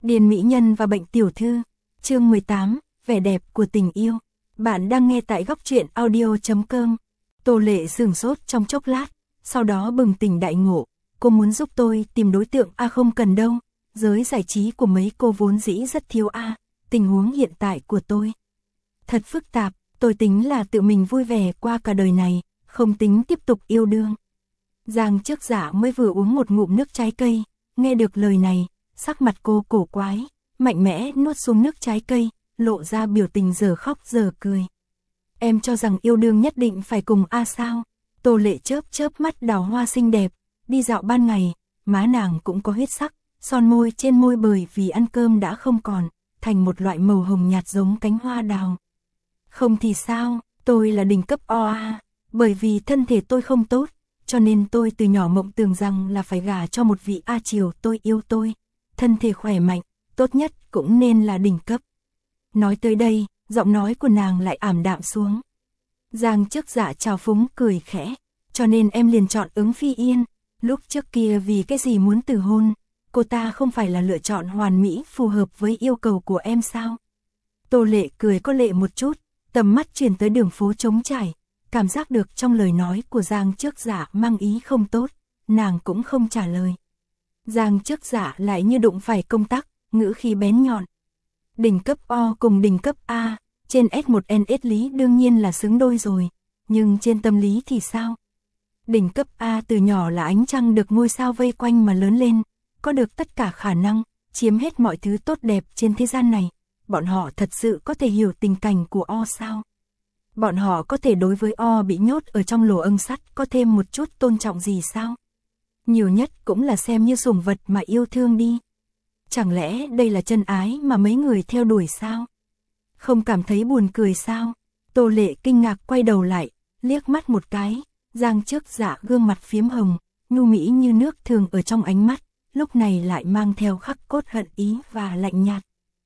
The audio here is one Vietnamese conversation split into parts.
Điền mỹ nhân và bệnh tiểu thư. Chương 18, vẻ đẹp của tình yêu. Bạn đang nghe tại góc truyện audio.com. Tô Lệ sửng sốt trong chốc lát, sau đó bừng tỉnh đại ngộ. Cô muốn giúp tôi tìm đối tượng không cần đâu. Giới giải trí của mấy cô vốn dĩ rất thiếu tình huống hiện tại của tôi thật phức tạp, tôi tính là tự mình vui vẻ qua cả đời này, không tính tiếp tục yêu đương. Giang Trước Dạ mới vừa uống một ngụm nước trái cây, nghe được lời này, sắc mặt cô cổ quái, mạnh mẽ nuốt xuống nước trái cây, lộ ra biểu tình giờ khóc giờ cười. Em cho rằng yêu đương nhất định phải cùng sao? Tô Lệ chớp chớp mắt đào hoa xinh đẹp, đi dạo ban ngày, má nàng cũng có huyết sắc, son môi trên môi bởi vì ăn cơm đã không còn, thành một loại màu hồng nhạt giống cánh hoa đào. Không thì sao, tôi là đỉnh cấp bởi vì thân thể tôi không tốt, cho nên tôi từ nhỏ mộng tưởng rằng là phải gả cho một vị triều tôi yêu tôi, thân thể khỏe mạnh, tốt nhất cũng nên là đỉnh cấp. Nói tới đây, giọng nói của nàng lại ảm đạm xuống. Giang Trước Dạ trào phúng cười khẽ, cho nên em liền chọn Ứng Phi Yên, lúc trước kia vì cái gì muốn từ hôn, cô ta không phải là lựa chọn hoàn mỹ phù hợp với yêu cầu của em sao? Tô Lệ cười có lệ một chút, tầm mắt chuyển tới đường phố trống trải, cảm giác được trong lời nói của Giang Trước Dạ mang ý không tốt, nàng cũng không trả lời. Giang Trước Dạ lại như đụng phải công tắc, ngữ khí bén nhọn. Đỉnh cấp O cùng đỉnh cấp A, trên S1NS lý đương nhiên là xứng đôi rồi, nhưng trên tâm lý thì sao? Đỉnh cấp A từ nhỏ là ánh trăng được ngôi sao vây quanh mà lớn lên, có được tất cả khả năng, chiếm hết mọi thứ tốt đẹp trên thế gian này. Bọn họ thật sự có thể hiểu tình cảnh của O sao? Bọn họ có thể đối với O bị nhốt ở trong lỗ ưng sắt có thêm một chút tôn trọng gì sao? Nhiều nhất cũng là xem như sủng vật mà yêu thương đi. Chẳng lẽ đây là chân ái mà mấy người theo đuổi sao? Không cảm thấy buồn cười sao? Tô Lệ kinh ngạc quay đầu lại, liếc mắt một cái, Giang Trước Dạ gương mặt phiếm hồng, nhu mỹ như nước thường ở trong ánh mắt, lúc này lại mang theo khắc cốt hận ý và lạnh nhạt.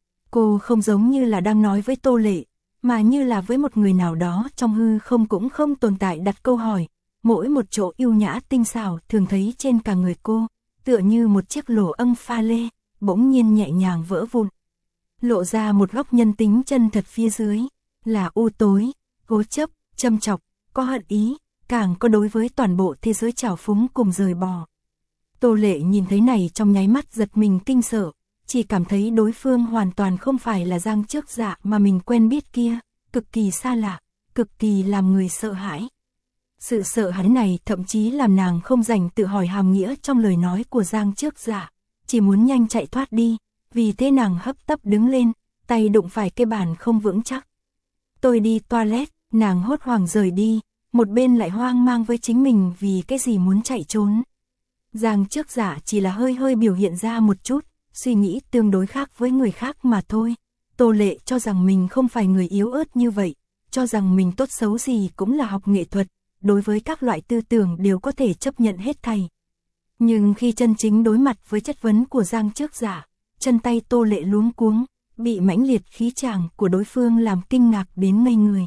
Cô không giống như là đang nói với Tô Lệ, mà như là với một người nào đó trong hư không cũng không tồn tại đặt câu hỏi, mỗi một chỗ yêu nhã tinh xảo thường thấy trên cả người cô, tựa như một chiếc lỗ âng pha lê, bỗng nhiên nhẹ nhàng vỡ vụn. Lộ ra một góc nhân tính chân thật phía dưới, là u tối, cố chấp, châm chọc, có hận ý, càng có đối với toàn bộ thế giới trào phúng cùng rời bỏ. Tô Lệ nhìn thấy này trong nháy mắt giật mình kinh sợ, chỉ cảm thấy đối phương hoàn toàn không phải là Giang Trước Dạ mà mình quen biết kia, cực kỳ xa lạ, cực kỳ làm người sợ hãi. Sự sợ hãi này thậm chí làm nàng không rảnh tự hỏi hàm nghĩa trong lời nói của Giang Trước Dạ, chỉ muốn nhanh chạy thoát đi, vì thế nàng hấp tấp đứng lên, tay đụng phải cái bàn không vững chắc. Tôi đi toilet, nàng hốt hoảng rời đi, một bên lại hoang mang với chính mình vì cái gì muốn chạy trốn. Giang Trước Dạ chỉ là hơi hơi biểu hiện ra một chút, suy nghĩ tương đối khác với người khác mà thôi. Tô Lệ cho rằng mình không phải người yếu ớt như vậy, cho rằng mình tốt xấu gì cũng là học nghệ thuật, đối với các loại tư tưởng đều có thể chấp nhận hết thảy. Nhưng khi chân chính đối mặt với chất vấn của Giang Trước Dạ, chân tay Tô Lệ luống cuống, bị mãnh liệt khí tràng của đối phương làm kinh ngạc đến ngây người.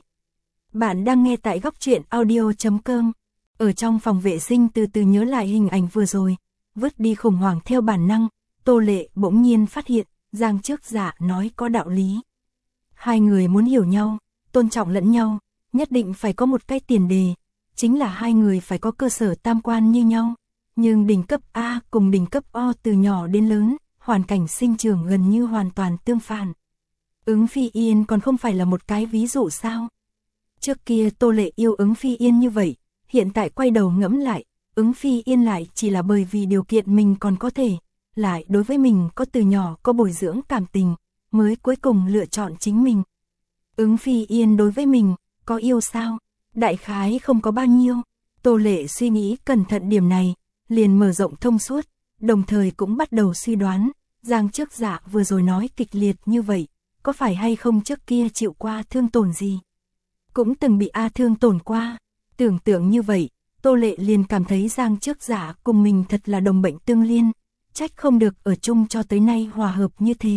Bạn đang nghe tại góc truyện audio.com. Ở trong phòng vệ sinh từ từ nhớ lại hình ảnh vừa rồi, vứt đi khủng hoảng theo bản năng, Tô Lệ bỗng nhiên phát hiện, Giang Trước Dạ nói có đạo lý. Hai người muốn hiểu nhau, tôn trọng lẫn nhau, nhất định phải có một cái tiền đề, chính là hai người phải có cơ sở tam quan như nhau. Nhưng đỉnh cấp A cùng đỉnh cấp O từ nhỏ đến lớn, hoàn cảnh sinh trưởng gần như hoàn toàn tương phản. Ứng Phi Yên còn không phải là một cái ví dụ sao? Trước kia Tô Lệ yêu Ứng Phi Yên như vậy, hiện tại quay đầu ngẫm lại, Ứng Phi Yên lại chỉ là bởi vì điều kiện mình còn có thể, lại đối với mình có từ nhỏ có bồi dưỡng cảm tình, mới cuối cùng lựa chọn chính mình. Ứng Phi Yên đối với mình, có yêu sao? Đại khái không có bao nhiêu. Tô Lệ suy nghĩ cẩn thận điểm này, liền mở rộng thông suốt, đồng thời cũng bắt đầu suy đoán, Giang Trước Dạ vừa rồi nói kịch liệt như vậy, có phải hay không trước kia chịu qua thương tổn gì? Cũng từng bị thương tổn qua. Tưởng tượng như vậy, Tô Lệ liền cảm thấy Giang Trước Dạ cùng mình thật là đồng bệnh tương liên, trách không được ở chung cho tới nay hòa hợp như thế.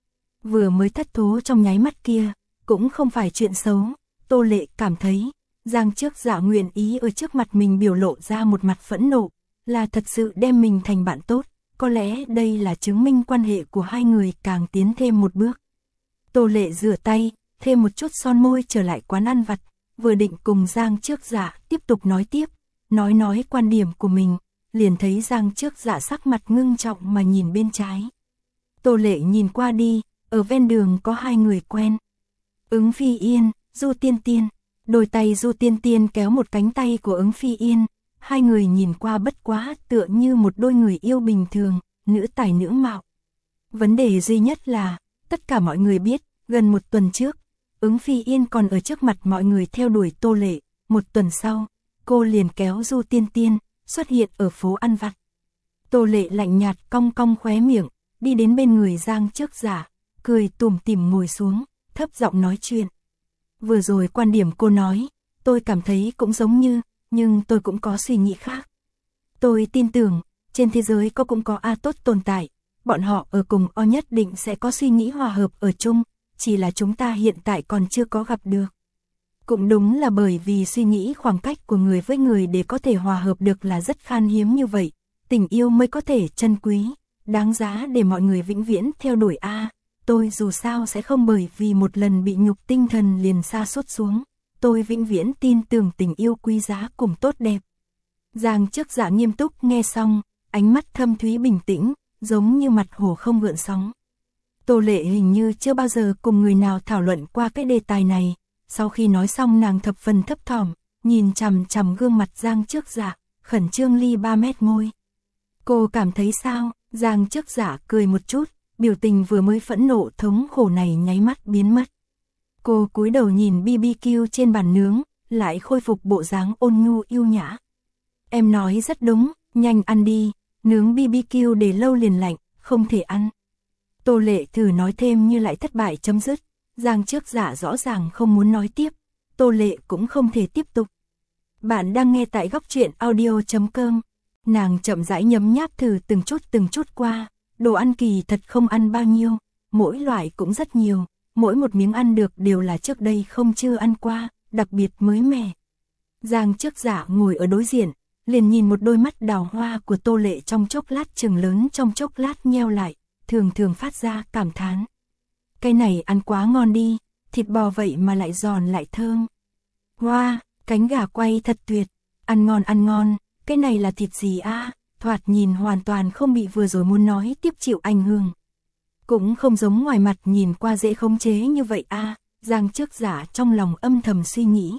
Vừa mới thất thố trong nháy mắt kia, cũng không phải chuyện xấu, Tô Lệ cảm thấy, Giang Trước Dạ nguyện ý ở trước mặt mình biểu lộ ra một mặt phẫn nộ, là thật sự đem mình thành bạn tốt, có lẽ đây là chứng minh quan hệ của hai người càng tiến thêm một bước. Tô Lệ rửa tay, thêm một chút son môi trở lại quán ăn vặt, vừa định cùng Giang Trước Dạ tiếp tục nói tiếp, nói quan điểm của mình, liền thấy Giang Trước Dạ sắc mặt ngưng trọng mà nhìn bên trái. Tô Lệ nhìn qua đi, ở ven đường có hai người quen. Ứng Phi Yên, Du Tiên Tiên, đôi tay Du Tiên Tiên kéo một cánh tay của Ứng Phi Yên, hai người nhìn qua bất quá tựa như một đôi người yêu bình thường, nữ tài nữ mạo. Vấn đề duy nhất là, tất cả mọi người biết, gần một tuần trước, Ứng Phi Yên còn ở trước mặt mọi người theo đuổi Tô Lệ, một tuần sau, cô liền kéo Du Tiên Tiên, xuất hiện ở phố ăn vặt. Tô Lệ lạnh nhạt cong cong khóe miệng, đi đến bên người Giang Trước Dạ, cười tủm tỉm ngồi xuống, thấp giọng nói chuyện. Vừa rồi quan điểm cô nói, tôi cảm thấy cũng giống như, nhưng tôi cũng có suy nghĩ khác. Tôi tin tưởng, trên thế giới cũng có A tốt tồn tại, bọn họ ở cùng O nhất định sẽ có suy nghĩ hòa hợp ở chung, chỉ là chúng ta hiện tại còn chưa có gặp được. Cũng đúng là bởi vì suy nghĩ khoảng cách của người với người để có thể hòa hợp được là rất khan hiếm như vậy, tình yêu mới có thể trân quý, đáng giá để mọi người vĩnh viễn theo đuổi A. Tôi dù sao sẽ không bởi vì một lần bị nhục tinh thần liền sa sút xuống, tôi vĩnh viễn tin tưởng tình yêu quý giá cùng tốt đẹp. Giang Trước Dạ nghiêm túc nghe xong, ánh mắt thâm thúy bình tĩnh, giống như mặt hồ không gợn sóng. Tô Lệ hình như chưa bao giờ cùng người nào thảo luận qua cái đề tài này, sau khi nói xong nàng thập phần thấp thỏm, nhìn chằm chằm gương mặt Giang Trước Dạ, khẩn trương ly 3 mét môi. Cô cảm thấy sao? Giang Trước Dạ cười một chút, biểu tình vừa mới phẫn nộ thống khổ này nháy mắt biến mất. Cô cúi đầu nhìn BBQ trên bàn nướng, lại khôi phục bộ dáng ôn nhu yêu nhã. Em nói rất đúng, nhanh ăn đi, nướng BBQ để lâu liền lạnh, không thể ăn. Tô Lệ thử nói thêm như lại thất bại chấm dứt, Giang Trước Dạ rõ ràng không muốn nói tiếp, Tô Lệ cũng không thể tiếp tục. Bạn đang nghe tại góc truyện audio.com, nàng chậm rãi nhấm nháp thử từng chút qua, đồ ăn kỳ thật không ăn bao nhiêu, mỗi loại cũng rất nhiều, mỗi một miếng ăn được đều là trước đây không chưa ăn qua, đặc biệt mới mẻ. Giang Trước Dạ ngồi ở đối diện, liền nhìn một đôi mắt đào hoa của Tô Lệ trong chốc lát chừng lớn trong chốc lát nheo lại, thường phát ra cảm thán. Cái này ăn quá ngon đi, thịt bò vậy mà lại giòn lại thơm. Hoa, cánh gà quay thật tuyệt, ăn ngon, cái này là thịt gì a? Thoạt nhìn hoàn toàn không bị vừa rồi muốn nói tiếp chịu ảnh hưởng. Cũng không giống ngoài mặt nhìn qua dễ khống chế như vậy a. Giang Trước Dạ trong lòng âm thầm suy nghĩ.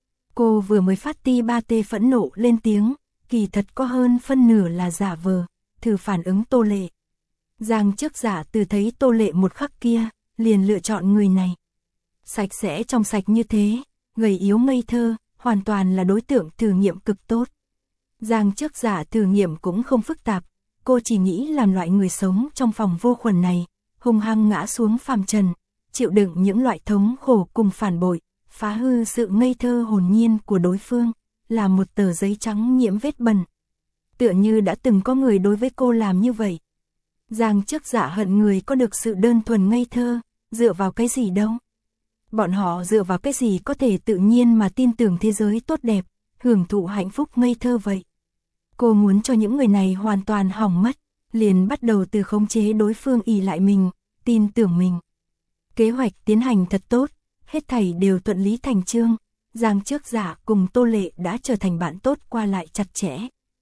Cô vừa mới phát ti ba tê phẫn nộ lên tiếng, kỳ thật có hơn phân nửa là giả vờ, thử phản ứng Tô Lệ. Giang Trước Dạ từ thấy Tô Lệ một khắc kia, liền lựa chọn người này. Sạch sẽ trong sạch như thế, gầy yếu ngây thơ, hoàn toàn là đối tượng thử nghiệm cực tốt. Giang Trước Dạ thử nghiệm cũng không phức tạp, cô chỉ nghĩ làm loại người sống trong phòng vô khuẩn này, hung hăng ngã xuống phàm trần, chịu đựng những loại thống khổ cùng phản bội, phá hư sự ngây thơ hồn nhiên của đối phương, là một tờ giấy trắng nhiễm vết bẩn. Tựa như đã từng có người đối với cô làm như vậy. Giang Trước Dạ hận người có được sự đơn thuần ngây thơ, dựa vào cái gì đâu? Bọn họ dựa vào cái gì có thể tự nhiên mà tin tưởng thế giới tốt đẹp, hưởng thụ hạnh phúc ngây thơ vậy? Cô muốn cho những người này hoàn toàn hỏng mất, liền bắt đầu từ khống chế đối phương ỷ lại mình, tin tưởng mình. Kế hoạch tiến hành thật tốt, hết thảy đều thuận lý thành chương, Giang Trước Dạ cùng Tô Lệ đã trở thành bạn tốt qua lại chặt chẽ.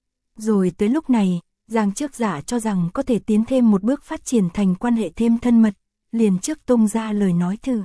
Rồi tới lúc này, Giang Trước Dạ cho rằng có thể tiến thêm một bước phát triển thành quan hệ thêm thân mật, liền trước tung ra lời nói thử.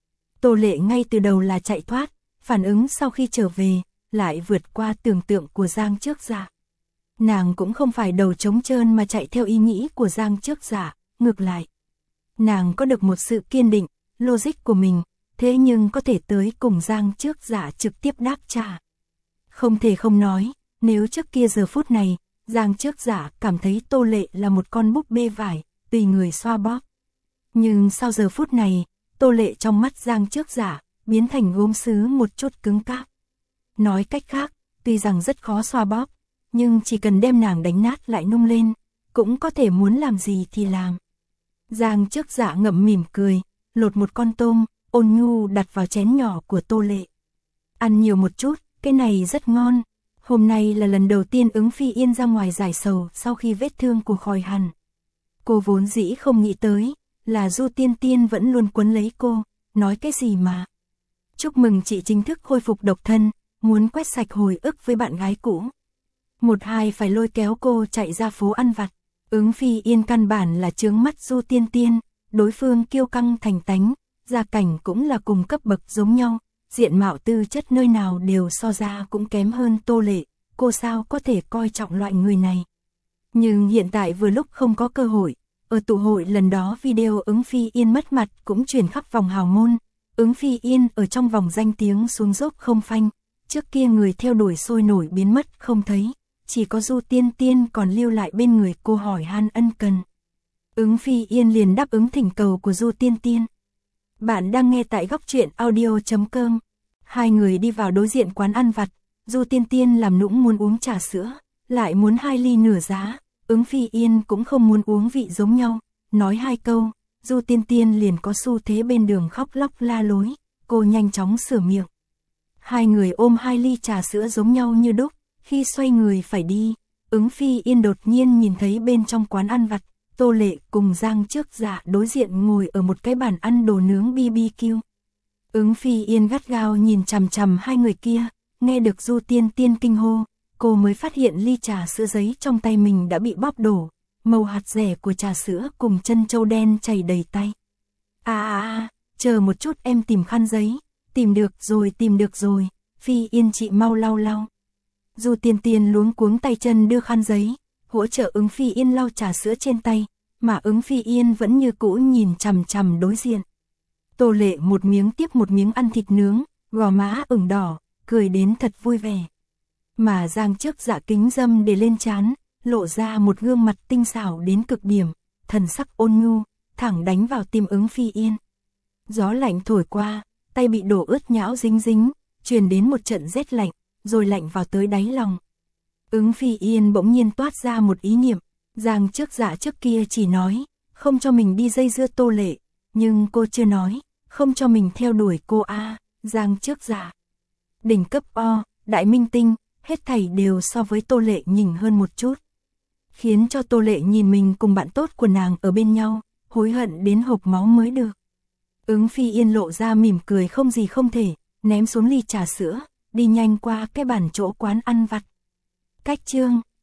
Tô Lệ ngay từ đầu là chạy thoát, phản ứng sau khi trở về, lại vượt qua tưởng tượng của Giang Trước Dạ. Nàng cũng không phải đầu trống trơn mà chạy theo ý nghĩ của Giang Trước Dạ, ngược lại. Nàng có được một sự kiên định, logic của mình, thế nhưng có thể tới cùng Giang Trước Dạ trực tiếp đáp trả. Không thể không nói, nếu trước kia giờ phút này, Giang Trước Dạ cảm thấy Tô Lệ là một con búp bê vải, tùy người xoa bóp. Nhưng sau giờ phút này, Tô Lệ trong mắt Giang Trước Dạ, biến thành gốm sứ một chút cứng cáp. Nói cách khác, tuy rằng rất khó xoa bóp, nhưng chỉ cần đem nàng đánh nát lại nung lên, cũng có thể muốn làm gì thì làm. Giang Trước Dạ ngậm mỉm cười, lột một con tôm, ôn nhu đặt vào chén nhỏ của Tô Lệ. Ăn nhiều một chút, cái này rất ngon. Hôm nay là lần đầu tiên Ứng Phi Yên ra ngoài giải sầu sau khi vết thương của khỏi hẳn. Cô vốn dĩ không nghĩ tới, là Du Tiên Tiên vẫn luôn quấn lấy cô, nói cái gì mà. Chúc mừng chị chính thức khôi phục độc thân, muốn quét sạch hồi ức với bạn gái cũ. Một hai phải lôi kéo cô chạy ra phố ăn vặt. Ứng Phi Yên căn bản là chướng mắt Du Tiên Tiên, đối phương kiêu căng thành tánh, gia cảnh cũng là cùng cấp bậc giống nhau, diện mạo tư chất nơi nào đều so ra cũng kém hơn Tô Lệ, cô sao có thể coi trọng loại người này. Nhưng hiện tại vừa lúc không có cơ hội, ở tụ hội lần đó video Ứng Phi Yên mất mặt cũng truyền khắp vòng hào môn, Ứng Phi Yên ở trong vòng danh tiếng xuống dốc không phanh, trước kia người theo đuổi sôi nổi biến mất không thấy, chỉ có Du Tiên Tiên còn lưu lại bên người cô hỏi han ân cần. Ứng Phi Yên liền đáp ứng thỉnh cầu của Du Tiên Tiên. Bạn đang nghe tại góc truyện audio.com. Hai người đi vào đối diện quán ăn vặt, Du Tiên Tiên làm nũng muốn uống trà sữa, lại muốn 2 ly nửa giá, Ứng Phi Yên cũng không muốn uống vị giống nhau, nói 2 câu, Du Tiên Tiên liền có xu thế bên đường khóc lóc la lối, cô nhanh chóng sửa miệng. Hai người ôm 2 ly trà sữa giống nhau như đúc, khi xoay người phải đi, Ứng Phi Yên đột nhiên nhìn thấy bên trong quán ăn vặt, Tô Lệ cùng Giang Trước Dạ đối diện ngồi ở một cái bàn ăn đồ nướng BBQ. Ứng Phi Yên gắt gao nhìn chằm chằm hai người kia, nghe được Du Tiên Tiên kinh hô, cô mới phát hiện ly trà sữa giấy trong tay mình đã bị bóp đổ, màu hạt rẻ của trà sữa cùng chân châu đen chảy đầy tay. Chờ một chút em tìm khăn giấy, tìm được rồi, Phi Yên chị mau lau lau. Du Tiên Tiên luống cuống tay chân đưa khăn giấy, hỗ trợ Ứng Phi Yên lau trà sữa trên tay, mà Ứng Phi Yên vẫn như cũ nhìn chằm chằm đối diện. Tô Lệ một miếng tiếp một miếng ăn thịt nướng, gò má ửng đỏ, cười đến thật vui vẻ. Mà Giang Trước Dạ kính dâm để lên trán, lộ ra một gương mặt tinh xảo đến cực điểm, thần sắc ôn nhu, thẳng đánh vào tim Ứng Phi Yên. Gió lạnh thổi qua, tay bị đổ ướt nhão dính dính, truyền đến một trận rét lạnh, rồi lạnh vào tới đáy lòng. Ứng Phi Yên bỗng nhiên toát ra một ý niệm, Giang Trước Dạ trước kia chỉ nói, không cho mình đi dây dưa Tô Lệ, nhưng cô chưa nói, không cho mình theo đuổi cô Giang Trước Dạ. Đỉnh cấp đại minh tinh, hết thảy đều so với Tô Lệ nhỉnh hơn một chút. Khiến cho Tô Lệ nhìn mình cùng bạn tốt của nàng ở bên nhau, hối hận đến hộc máu mới được. Ứng Phi Yên lộ ra mỉm cười không gì không thể, ném xuống ly trà sữa, đi nhanh qua cái bàn chỗ quán ăn vặt. Cách chương